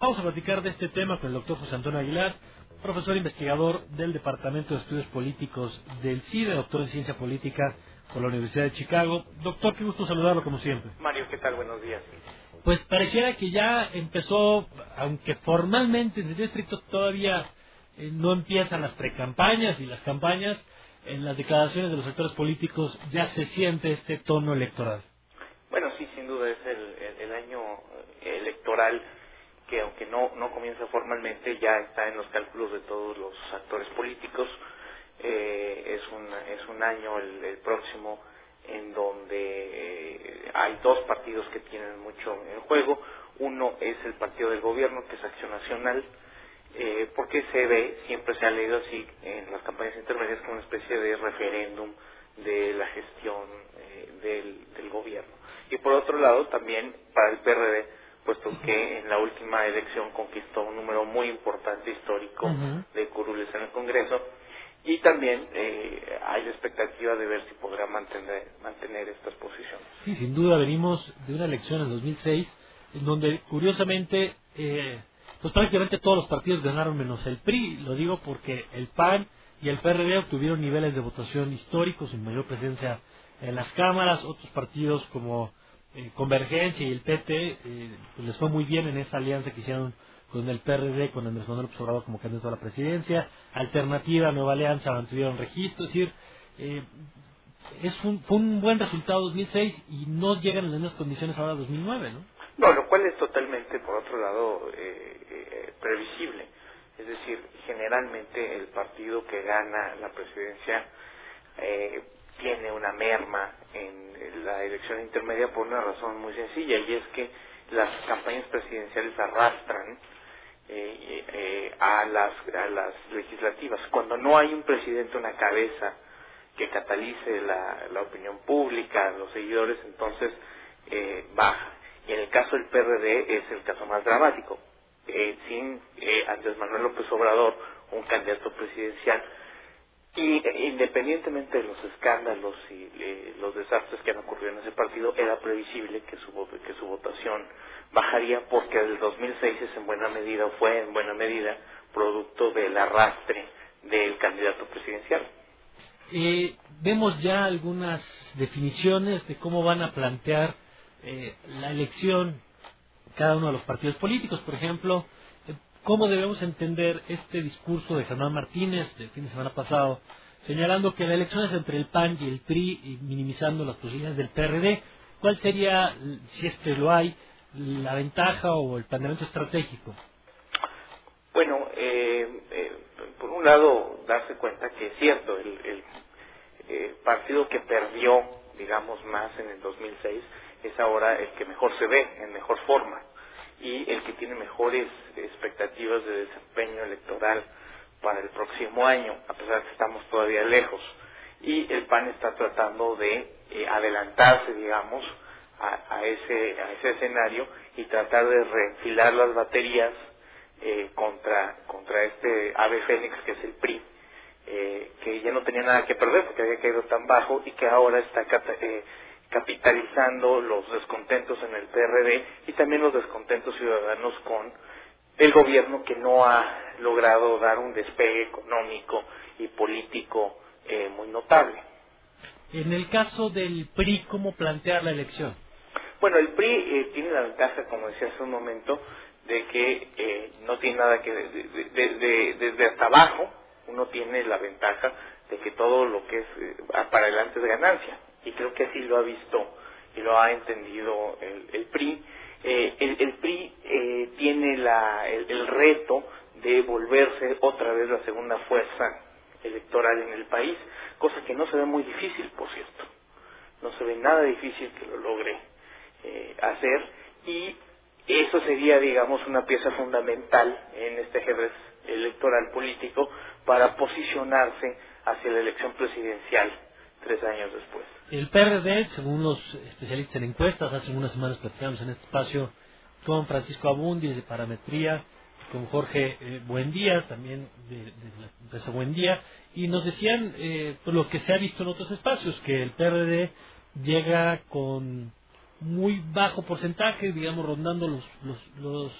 Vamos a platicar de este tema con el doctor José Antonio Aguilar, profesor investigador del Departamento de Estudios Políticos del CIDE, doctor en Ciencia Política por la Universidad de Chicago. Doctor, qué gusto saludarlo como siempre. Mario, ¿qué tal? Buenos días. Pues pareciera que ya empezó, aunque formalmente en el distrito todavía no empiezan las precampañas y las campañas, en las declaraciones de los sectores políticos ya se siente este tono electoral. Bueno, sí, sin duda es el año electoral que aunque no comienza formalmente, ya está en los cálculos de todos los actores políticos. Es un año el próximo en donde hay dos partidos que tienen mucho en juego. Uno es el partido del gobierno, que es Acción Nacional, porque siempre se ha leído así en las campañas intermedias, como una especie de referéndum de la gestión del gobierno. Y por otro lado también para el PRD, puesto que en la última elección conquistó un número muy importante histórico de curules en el Congreso, y también hay la expectativa de ver si podrá mantener estas posiciones. Sí, sin duda venimos de una elección en 2006, en donde curiosamente pues prácticamente todos los partidos ganaron menos el PRI. Lo digo porque el PAN y el PRD obtuvieron niveles de votación históricos, sin mayor presencia en las cámaras. Otros partidos como Convergencia y el PT pues les fue muy bien en esa alianza que hicieron con el PRD, con Andrés Manuel López Obrador como candidato a la presidencia. Alternativa, Nueva Alianza mantuvieron registro. Es decir, fue un buen resultado 2006 y no llegan en las mismas condiciones ahora 2009, ¿no? No, lo cual es totalmente, por otro lado, previsible. Es decir, generalmente el partido que gana la presidencia tiene una merma en la elección intermedia por una razón muy sencilla, y es que las campañas presidenciales arrastran a las legislativas. Cuando no hay un presidente, una cabeza que catalice la opinión pública, los seguidores, entonces baja. Y en el caso del PRD es el caso más dramático. Sin Andrés Manuel López Obrador, un candidato presidencial, y independientemente de los escándalos y los desastres que han ocurrido en ese partido, era previsible que su votación bajaría, porque el 2006 fue en buena medida producto del arrastre del candidato presidencial. Vemos ya algunas definiciones de cómo van a plantear la elección cada uno de los partidos políticos. Por ejemplo, cómo debemos entender este discurso de Germán Martínez del fin de semana pasado, señalando que la elección es entre el PAN y el PRI y minimizando las posibilidades del PRD. ¿Cuál sería, si es que lo hay, la ventaja o el planteamiento estratégico? Bueno, por un lado, darse cuenta que es cierto, el partido que perdió, digamos, más en el 2006 es ahora el que mejor se ve, en mejor forma, y el que tiene mejores expectativas de desempeño electoral para el próximo año, a pesar de que estamos todavía lejos. Y el PAN está tratando de adelantarse, digamos, a ese escenario y tratar de reenfilar las baterías contra este ave fénix que es el PRI, que ya no tenía nada que perder porque había caído tan bajo, y que ahora está capitalizando los descontentos en el PRD y también los descontentos ciudadanos con el gobierno, que no ha logrado dar un despegue económico y político muy notable. En el caso del PRI, ¿cómo plantear la elección? Bueno, el PRI tiene la ventaja, como decía hace un momento, de que no tiene nada que desde hasta abajo uno tiene la ventaja de que todo lo que es para adelante es ganancia, y creo que así lo ha visto y lo ha entendido el PRI. El PRI tiene el reto de volverse otra vez la segunda fuerza electoral en el país, cosa que no se ve muy difícil, por cierto. No se ve nada difícil que lo logre hacer, y eso sería, digamos, una pieza fundamental en este ajedrez electoral político para posicionarse hacia la elección presidencial 3 años después. El PRD, según los especialistas en encuestas, hace unas semanas platicamos en este espacio con Francisco Abundis de Parametría, con Jorge Buendía, también de la empresa Buendía, y nos decían pues lo que se ha visto en otros espacios, que el PRD llega con muy bajo porcentaje, digamos, rondando los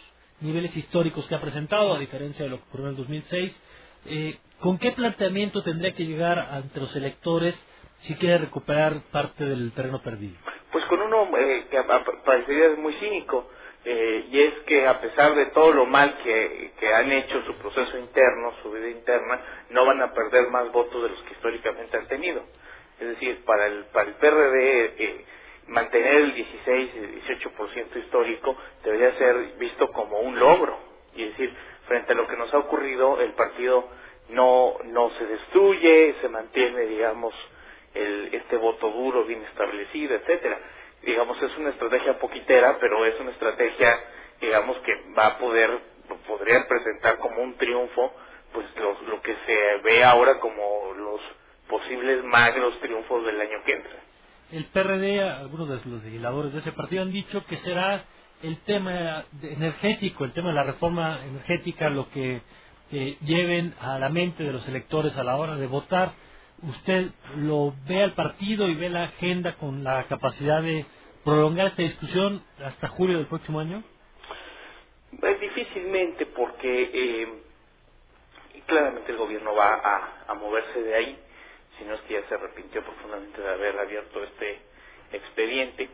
niveles históricos que ha presentado, a diferencia de lo que ocurrió en el 2006. ¿Con qué planteamiento tendría que llegar ante los electores si quiere recuperar parte del terreno perdido? Pues con uno que parecería muy cínico, y es que a pesar de todo lo mal que han hecho su proceso interno, su vida interna, no van a perder más votos de los que históricamente han tenido. Es decir, para el PRD mantener el 16 y 18% histórico debería ser visto como un logro, y es decir, frente a lo que nos ha ocurrido, el partido no se destruye, se mantiene, digamos, este voto duro, bien establecido, etcétera. Digamos, es una estrategia poquitera, pero es una estrategia, digamos, que podría presentar como un triunfo, pues lo que se ve ahora como los posibles magros triunfos del año que entra. El PRD, algunos de los legisladores de ese partido han dicho que será el tema energético, el tema de la reforma energética, lo que lleven a la mente de los electores a la hora de votar. ¿Usted lo ve al partido y ve la agenda con la capacidad de prolongar esta discusión hasta julio del próximo año? Difícilmente, porque claramente el gobierno va a moverse de ahí, si no es que ya se arrepintió profundamente de haber abierto este expediente.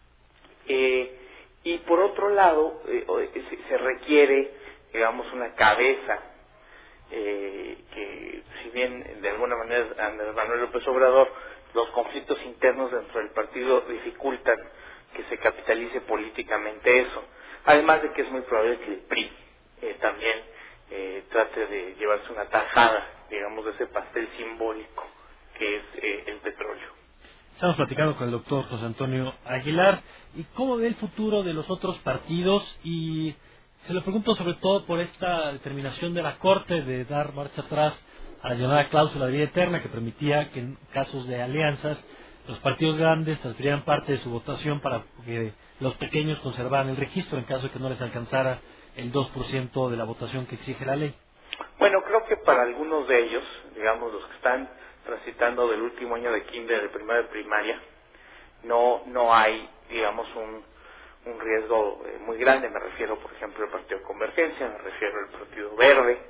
Y por otro lado, se requiere, digamos, una cabeza que, si bien de alguna manera Andrés Manuel López Obrador, los conflictos internos dentro del partido dificultan que se capitalice políticamente eso. Además de que es muy probable que el PRI también trate de llevarse una tajada, digamos, de ese pastel simbólico que es el petróleo. Estamos platicando con el doctor José Antonio Aguilar. ¿Y cómo ve el futuro de los otros partidos? Y se lo pregunto sobre todo por esta determinación de la Corte de dar marcha atrás a la llamada cláusula de vida eterna, que permitía que en casos de alianzas los partidos grandes transfirieran parte de su votación para que los pequeños conservaran el registro en caso de que no les alcanzara el 2% de la votación que exige la ley. Bueno, creo que para algunos de ellos, digamos los que están transitando del último año de kinder, de primaria de primaria, no hay, digamos, un riesgo muy grande. Me refiero, por ejemplo, al Partido Convergencia, me refiero al Partido Verde,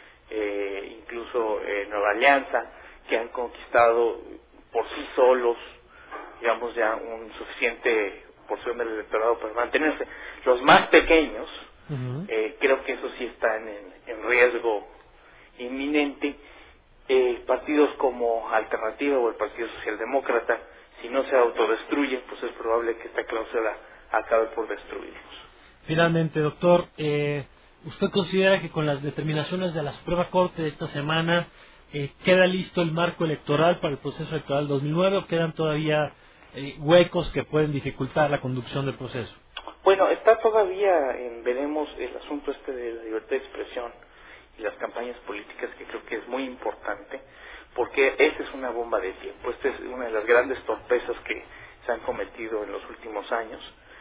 incluso Nueva Alianza, que han conquistado por sí solos, digamos, ya un suficiente porción del electorado para mantenerse. Los más pequeños, creo que eso sí están en riesgo inminente. Partidos como Alternativa o el Partido Socialdemócrata, si no se autodestruyen, pues es probable que esta cláusula acabe por destruirlos. Finalmente, doctor, ¿usted considera que con las determinaciones de la Suprema Corte de esta semana queda listo el marco electoral para el proceso electoral 2009 o quedan todavía huecos que pueden dificultar la conducción del proceso? Bueno, está todavía veremos el asunto de la libertad de expresión y las campañas políticas, que creo que es muy importante, porque esta es una bomba de tiempo. Esta es una de las grandes torpezas que se han cometido en los últimos años,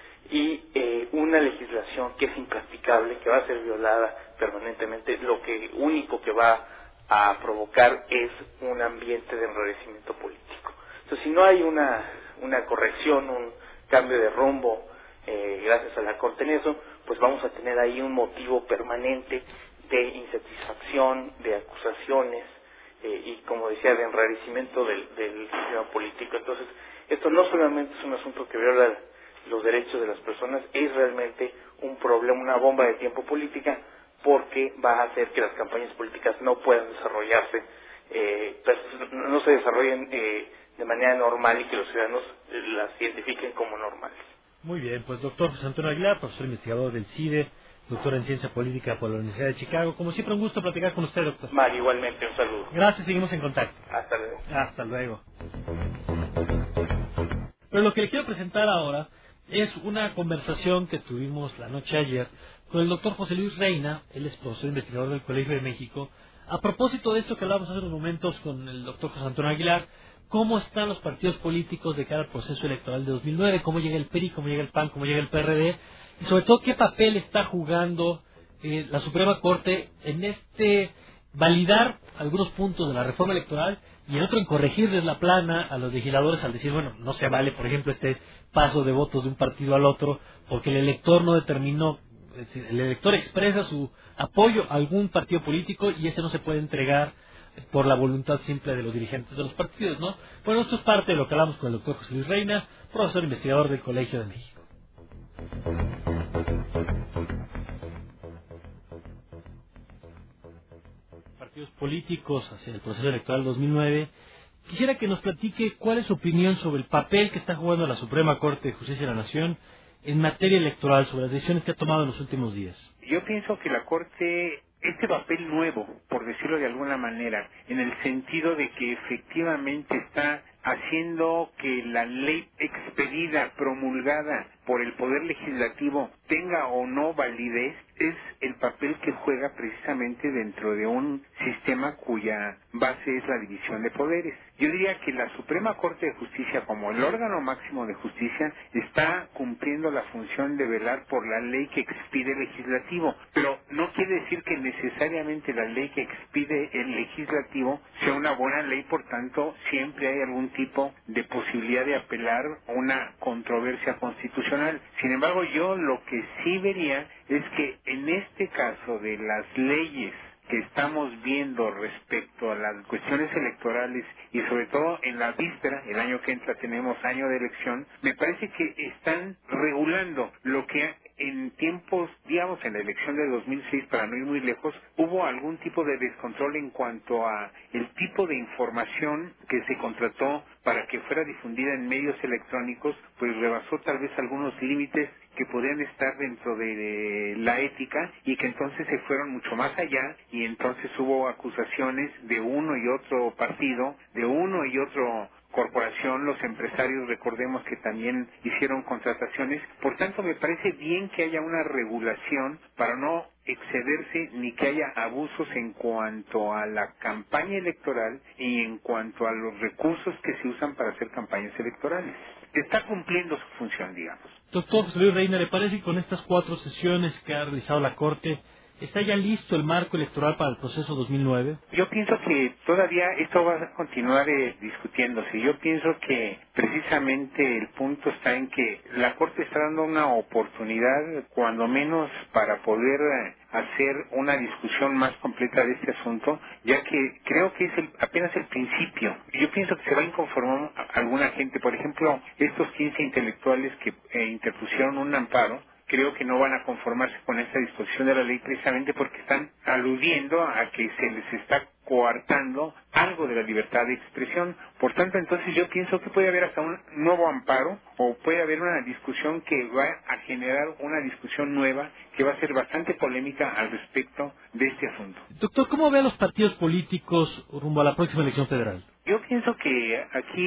y una legislación que es impracticable, que va a ser violada permanentemente. Lo único que va a provocar es un ambiente de enrarecimiento político. Entonces, si no hay una corrección, un cambio de rumbo gracias a la Corte en eso, pues vamos a tener ahí un motivo permanente de insatisfacción, de acusaciones y, como decía, de enrarecimiento del sistema político. Entonces, esto no solamente es un asunto que viola los derechos de las personas, es realmente un problema, una bomba de tiempo política, porque va a hacer que las campañas políticas no puedan desarrollarse, no se desarrollen de manera normal, y que los ciudadanos las identifiquen como normales. Muy bien, pues doctor José Antonio Aguilar, profesor investigador del CIDE, doctor en Ciencia Política por la Universidad de Chicago. Como siempre, un gusto platicar con usted, doctor. Mario, igualmente, un saludo. Gracias, seguimos en contacto. Hasta luego. Hasta luego. Pero lo que le quiero presentar ahora es una conversación que tuvimos la noche ayer con el doctor José Luis Reina, él es profesor investigador del Colegio de México, a propósito de esto que hablamos hace unos momentos con el doctor José Antonio Aguilar, cómo están los partidos políticos de cara al proceso electoral de 2009, cómo llega el PRI, cómo llega el PAN, cómo llega el PRD, y sobre todo qué papel está jugando la Suprema Corte en validar algunos puntos de la reforma electoral, y en otro en corregirles la plana a los legisladores al decir, bueno, no se vale, por ejemplo, este paso de votos de un partido al otro, porque el elector no determinó Es decir, el elector expresa su apoyo a algún partido político y ese no se puede entregar por la voluntad simple de los dirigentes de los partidos, ¿no? Bueno, esto es parte de lo que hablamos con el doctor José Luis Reina, profesor investigador del Colegio de México. Partidos políticos hacia el proceso electoral 2009. Quisiera que nos platique cuál es su opinión sobre el papel que está jugando la Suprema Corte de Justicia de la Nación en materia electoral, sobre las decisiones que ha tomado en los últimos días. Yo pienso que la Corte, este papel nuevo, por decirlo de alguna manera, en el sentido de que efectivamente está haciendo que la ley expedida, promulgada por el Poder Legislativo, tenga o no validez, es el papel que juega precisamente dentro de un sistema cuya base es la división de poderes. Yo diría que la Suprema Corte de Justicia, como el órgano máximo de justicia, está cumpliendo la función de velar por la ley que expide el legislativo, pero no quiere decir que necesariamente la ley que expide el legislativo sea una buena ley, por tanto siempre hay algún tipo de posibilidad de apelar a una controversia constitucional. Sin embargo, yo lo que sí vería es que en este caso de las leyes que estamos viendo respecto a las cuestiones electorales y sobre todo en la víspera, el año que entra tenemos año de elección, me parece que están regulando lo que en tiempos, digamos en la elección de 2006, para no ir muy lejos, hubo algún tipo de descontrol en cuanto a el tipo de información que se contrató para que fuera difundida en medios electrónicos, pues rebasó tal vez algunos límites que podían estar dentro de la ética y que entonces se fueron mucho más allá y entonces hubo acusaciones de uno y otro partido, de uno y otro corporación, los empresarios, recordemos que también hicieron contrataciones. Por tanto, me parece bien que haya una regulación para no excederse ni que haya abusos en cuanto a la campaña electoral y en cuanto a los recursos que se usan para hacer campañas electorales. Está cumpliendo su función, digamos. Doctor José Luis Reina, ¿le parece que con estas 4 sesiones que ha realizado la Corte está ya listo el marco electoral para el proceso 2009? Yo pienso que todavía esto va a continuar discutiéndose. Yo pienso que precisamente el punto está en que la Corte está dando una oportunidad, cuando menos, para poder hacer una discusión más completa de este asunto, ya que creo que es apenas el principio. Yo pienso que se va a inconformar alguna gente, por ejemplo, estos 15 intelectuales que interpusieron un amparo. Creo que no van a conformarse con esta disposición de la ley precisamente porque están aludiendo a que se les está coartando algo de la libertad de expresión. Por tanto, entonces yo pienso que puede haber hasta un nuevo amparo o puede haber una discusión que va a generar una discusión nueva que va a ser bastante polémica al respecto de este asunto. Doctor, ¿cómo ve a los partidos políticos rumbo a la próxima elección federal? Yo pienso que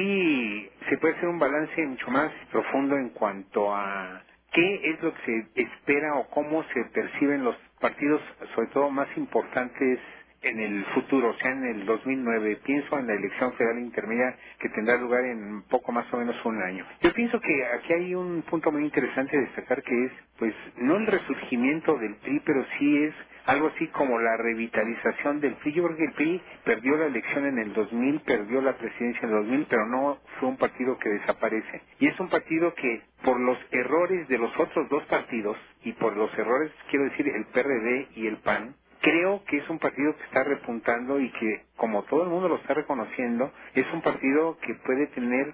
aquí se puede hacer un balance mucho más profundo en cuanto a qué es lo que se espera o cómo se perciben los partidos, sobre todo más importantes en el futuro, o sea, en el 2009. Pienso en la elección federal intermedia que tendrá lugar en poco más o menos un año. Yo pienso que aquí hay un punto muy interesante de destacar, que es, pues, no el resurgimiento del PRI, pero sí es algo así como la revitalización del PRI. Yo creo que el PRI perdió la elección en el 2000, perdió la presidencia en el 2000, pero no fue un partido que desaparece. Y es un partido que, por los errores de los otros dos partidos, y por los errores, quiero decir, el PRD y el PAN, creo que es un partido que está repuntando y que, como todo el mundo lo está reconociendo, es un partido que puede tener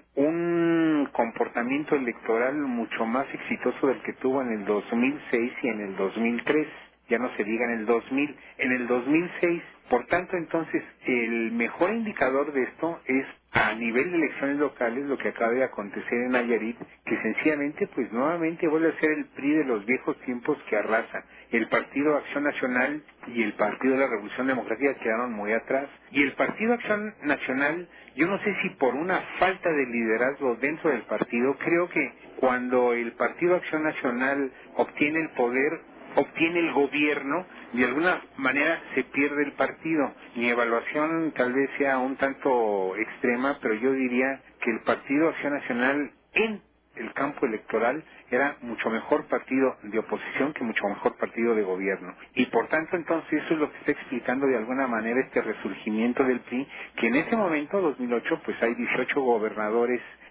un comportamiento electoral mucho más exitoso del que tuvo en el 2006 y en el 2003. Ya no se diga en el 2000, en el 2006. Por tanto, entonces, el mejor indicador de esto es, a nivel de elecciones locales, lo que acaba de acontecer en Nayarit, que sencillamente, pues nuevamente vuelve a ser el PRI de los viejos tiempos que arrasa. El Partido Acción Nacional y el Partido de la Revolución Democrática quedaron muy atrás. Y el Partido Acción Nacional, yo no sé si por una falta de liderazgo dentro del partido, creo que cuando el Partido Acción Nacional obtiene el poder, obtiene el gobierno, de alguna manera se pierde el partido. Mi evaluación tal vez sea un tanto extrema, pero yo diría que el Partido Acción Nacional en el campo electoral era mucho mejor partido de oposición que mucho mejor partido de gobierno. Y por tanto, entonces, eso es lo que está explicando de alguna manera este resurgimiento del PRI, que en ese momento, 2008, pues hay 18 gobernadores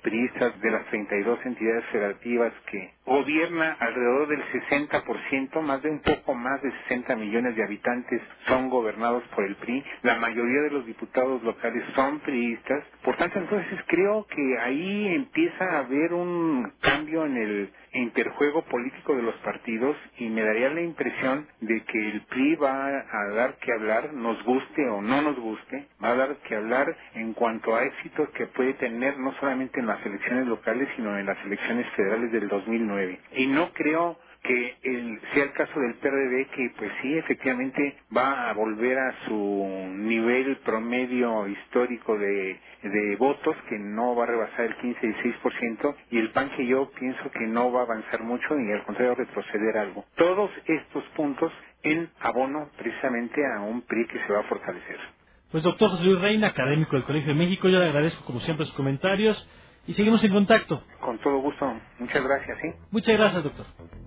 priistas de las 32 entidades federativas que gobierna alrededor del 60%, más de un poco más de 60 millones de habitantes son gobernados por el PRI, la mayoría de los diputados locales son priistas, por tanto entonces creo que ahí empieza a haber un cambio en el interjuego político de los partidos y me daría la impresión de que el PRI va a dar que hablar, nos guste o no nos guste, va a dar que hablar en cuanto a éxitos que puede tener no solamente en las elecciones locales sino en las elecciones federales del 2009. Y no creo que sea el caso del PRD, que pues sí, efectivamente va a volver a su nivel promedio histórico de votos, que no va a rebasar el 15-16%, y el PAN, que yo pienso que no va a avanzar mucho y al contrario retroceder algo. Todos estos puntos en abono precisamente a un PRI que se va a fortalecer. Pues doctor José Luis Reina, académico del Colegio de México, yo le agradezco como siempre sus comentarios y seguimos en contacto. Con todo gusto. Muchas gracias, ¿sí? Muchas gracias, doctor.